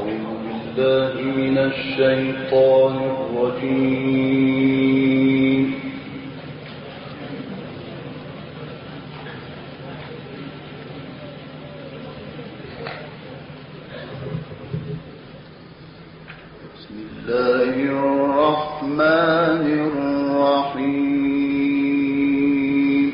بالله من الشيطان الرجيم. بسم الله الرحمن الرحيم.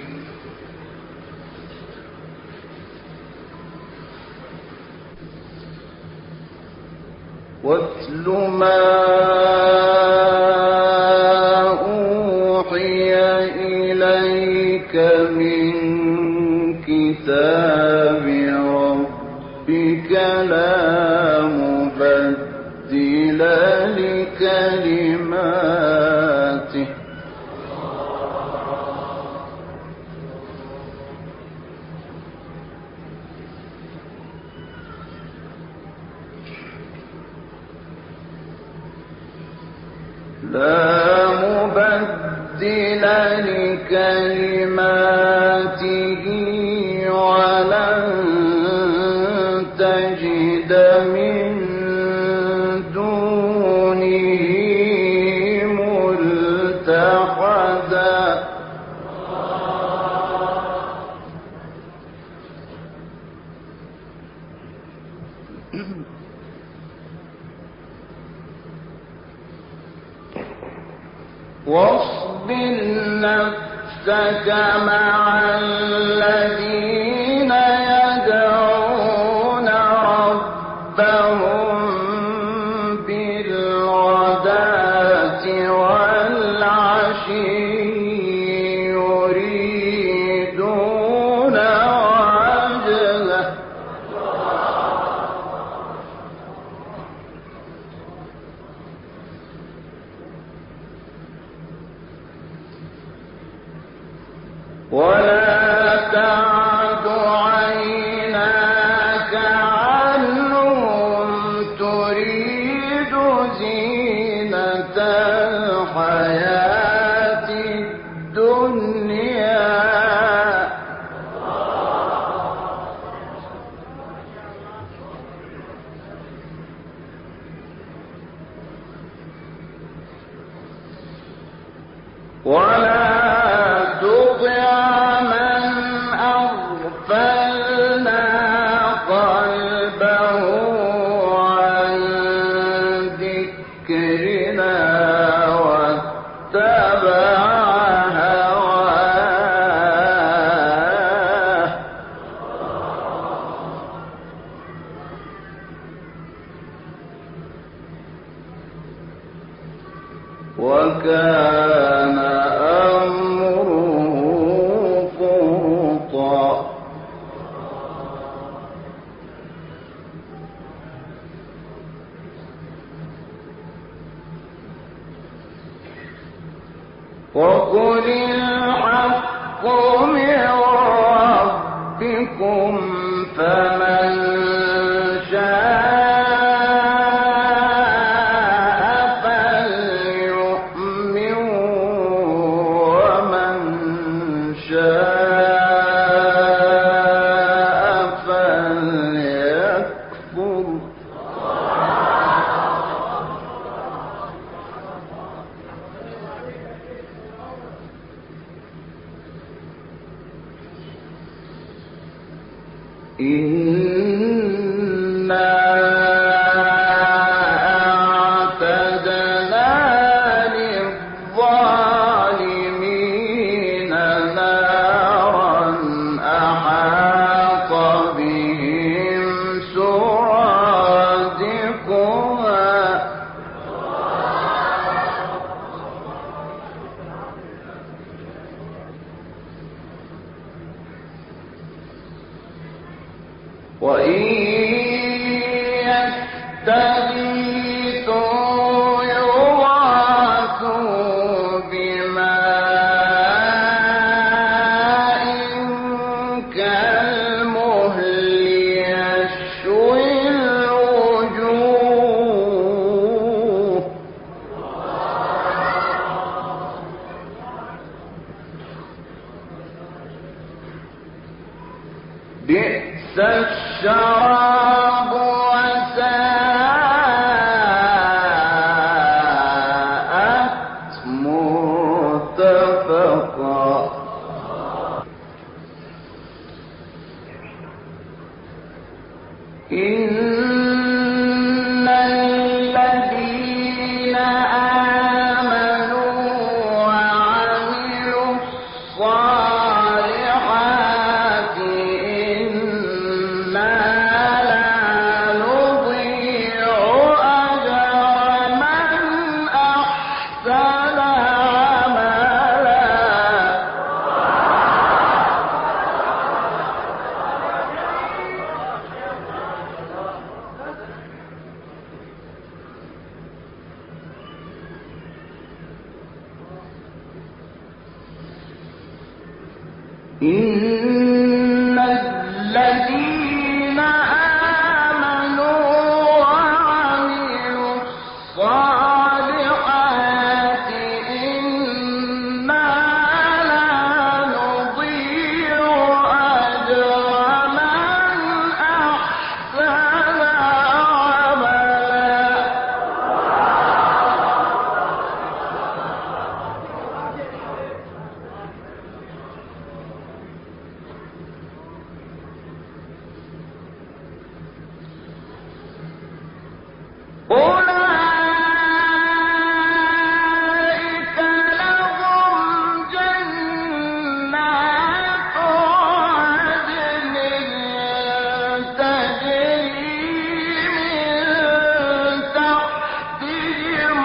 واتل ما أوحي إليك من كتاب ربك لا مبدل لكلماته ولن تجد من دونه ملتحدا. واصبر نفسك مع الذين يدعون ربهم بالغداة والعشي يريدون وجهه ولا تعد عيناك عنهم تريد زينة الحياة الدنيا ولا تطع من أغفلنا قلبه عن ذكرنا واتبع هواه وكان وقل الحق من ربكم فمن شاء فليؤمن ومن شاء فليكفر إنا أعتدنا للظالمين نارا أحاط بهم سرادقها وإن يستغيثوا يغاثوا بماء كالمهل يشوي الوجوه بئس الشراب وساءت إن الذين آمنوا وعملوا الصالحات إنا لا نضيع أجر من أحسن عملا. إن الذين آمنوا وعملوا الصالحات إنا لا نضيع أجر من أحسن عملا. أولئك لهم جنات عدن تجري من تحتهم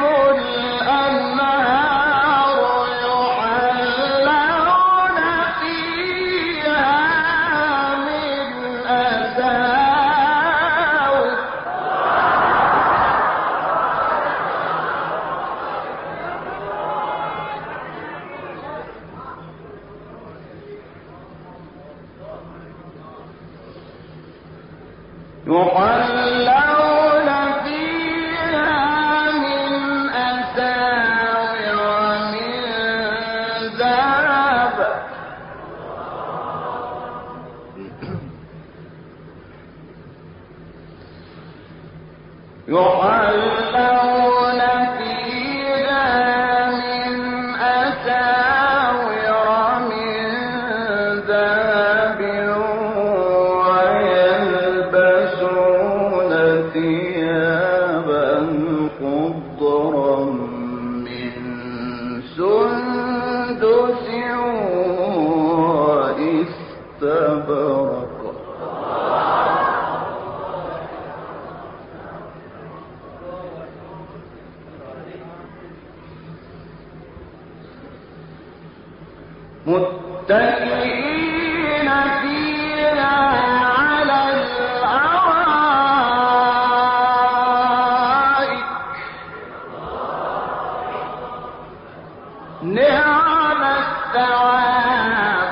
الأنهار يحلون فيها من أساور من ذهب يحلون فيها من أساور من ذهب ويلبسون ثيابا خضرا من سندس واستبرق متكئين فيها على الأرائك نعم الثواب.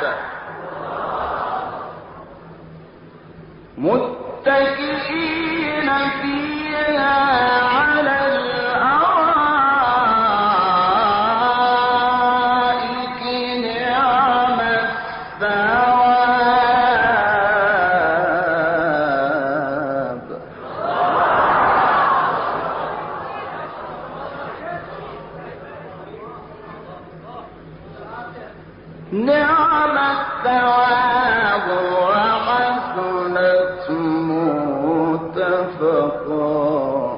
متكئين فيها على الأرائك نعم الثواب. نعم الثواب وحسنت مرتفقا.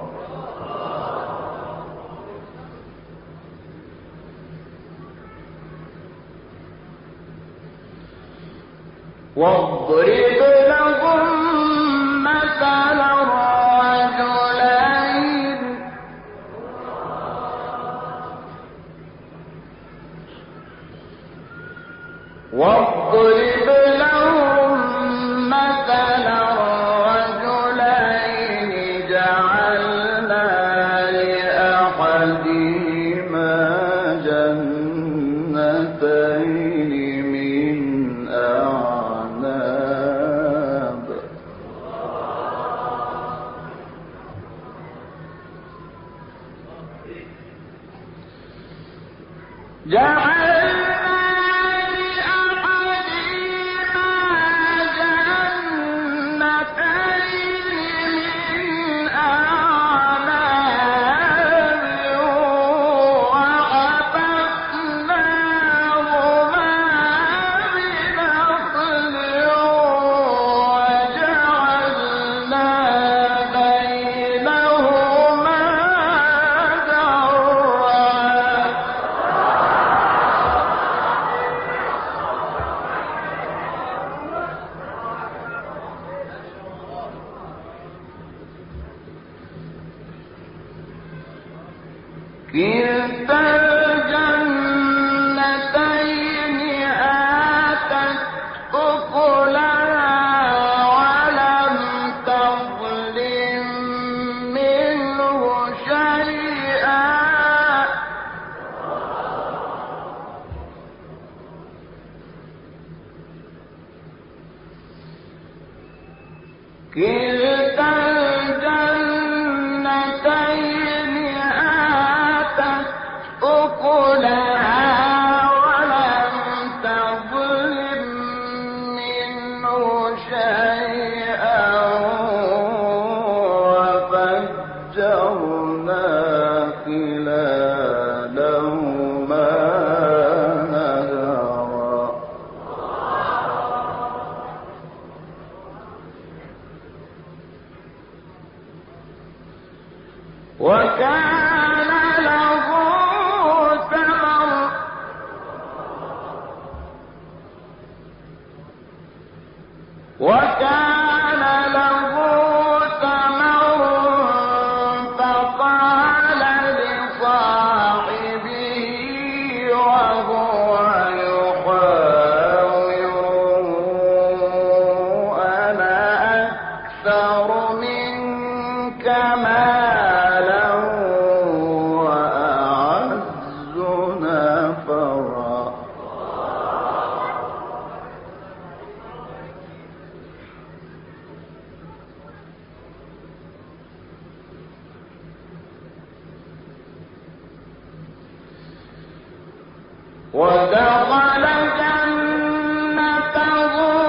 واضرب لهم مثلا الرجلين واضرب لهم مثلا الرجلين جعلنا لأحدهما جنتين من أعناب جعلنا كلتا الجنتين آتت أكلها ولم تظلم منه شيئا كلتا الجنتين آتت أكلها ولم تظلم منه شيئا وفجرنا خلالهما نهرا وكان له ثمر فقال لصاحبه وهو يحاوره أنا أكثر منك مالا وأعز نفرا ودخل جنته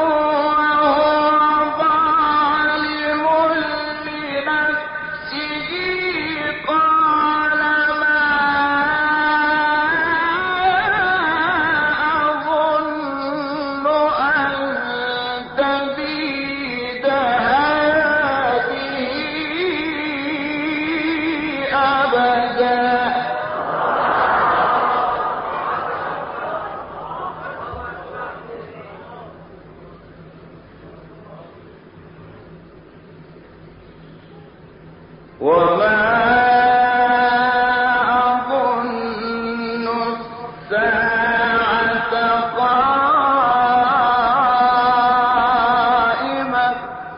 وهو ظالم لنفسه قال ما أظن أن تبيد هذه أبدا وما أظن الساعة قائمة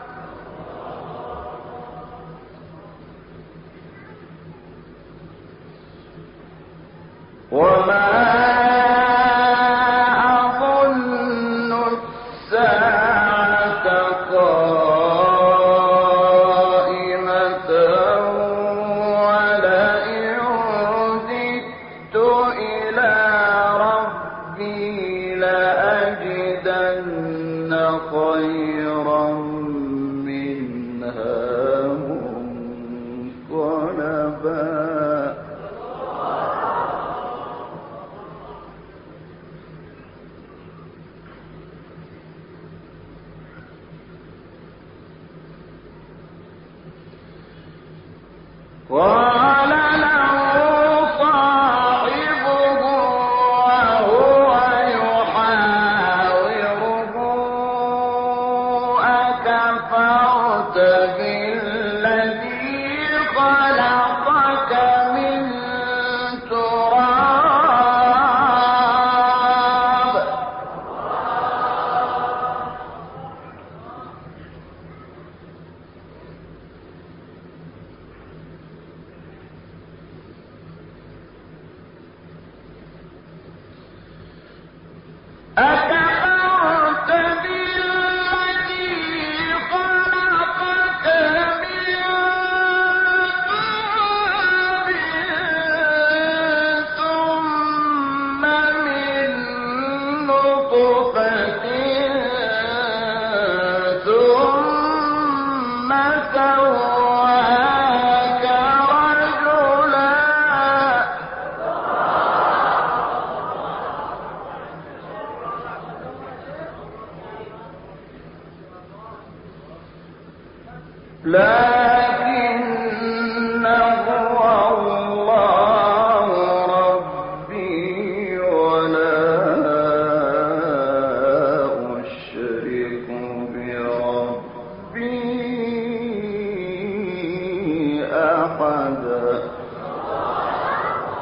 ولئن زدت إلى ربي لأجدن خيرا منها منقلبا قال له صاحبه وهو يحاوره أكفرت بالذي خلقك من تراب أكفرت بالذي خلقك من تراب ثم من نطفة ثم سواك رجلا لكن هو الله ربي ولا أشرك بربي أحدا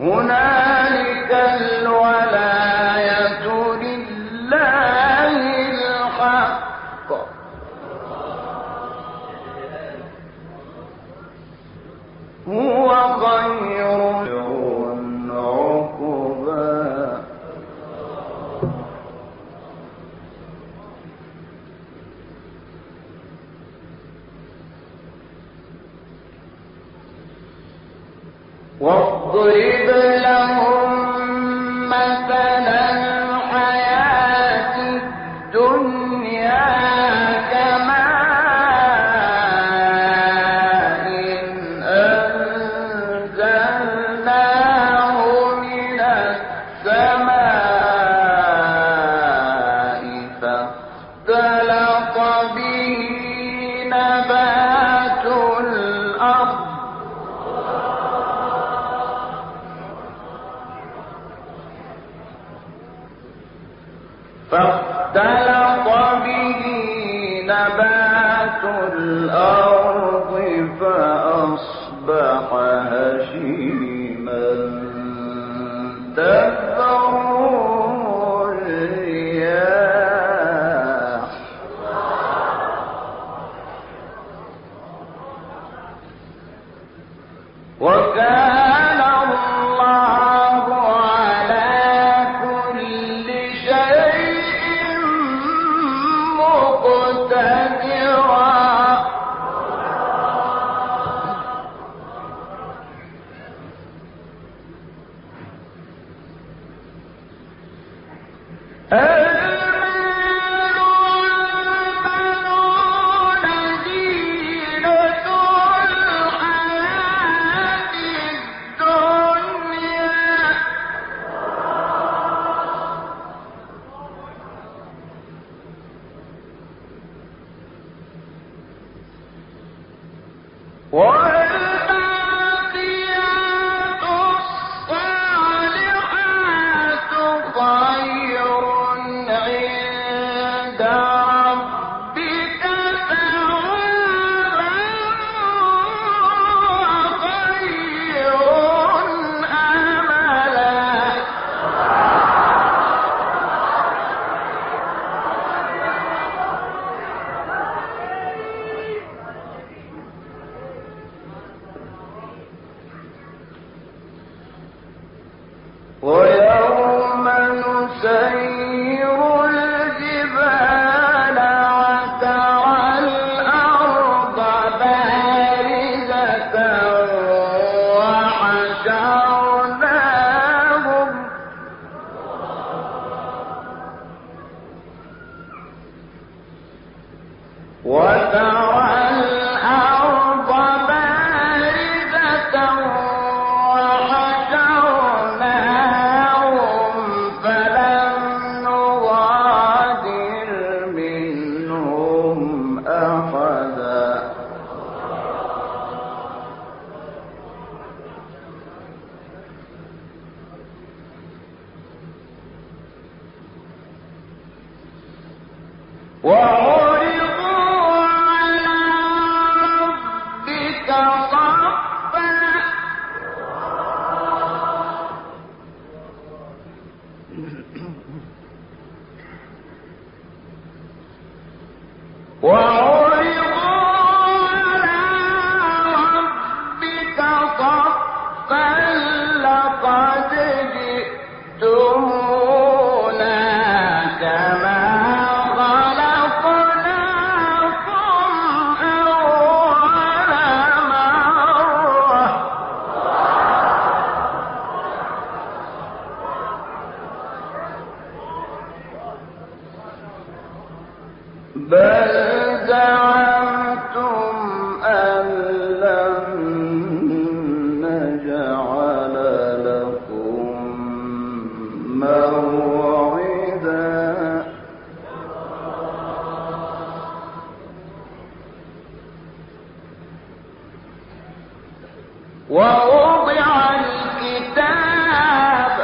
هنالك الولاية لله الحق هو خير عقبا واضرب لهم مثل الحياة الدنيا كماء أنزلناه من السماء فاختلط به نبات الأرض فأصبح هشيما تذروه الرياح وكان الله على كل شيء مقتدرا ويوم نسير الجبال وترى الأرض بارزة فلم نغادر منهم أحدا وعرضوا على ربك صفا لقد جئتمونا كما بل زعمتم أن لن نجعل لكم موعدا ووضع الكتاب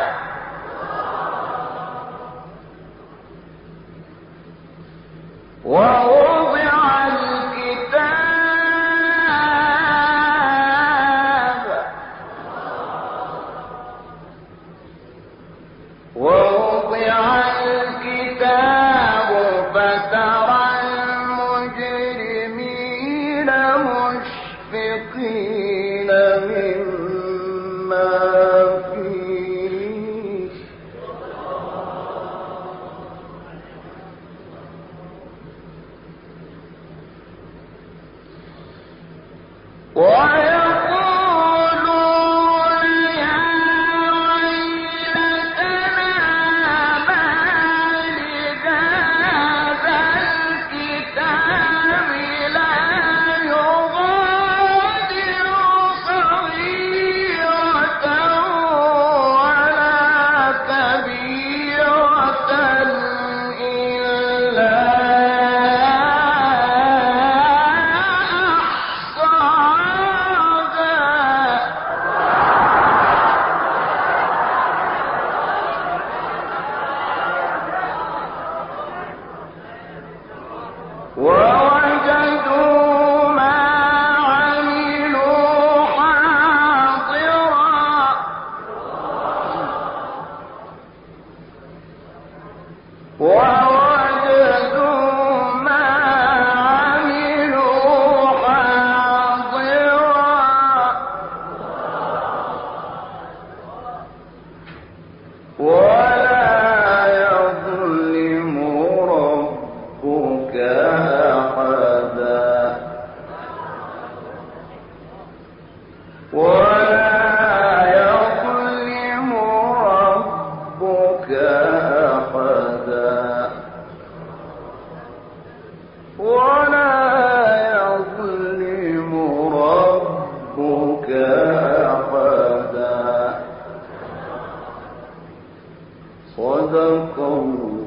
صدق الله.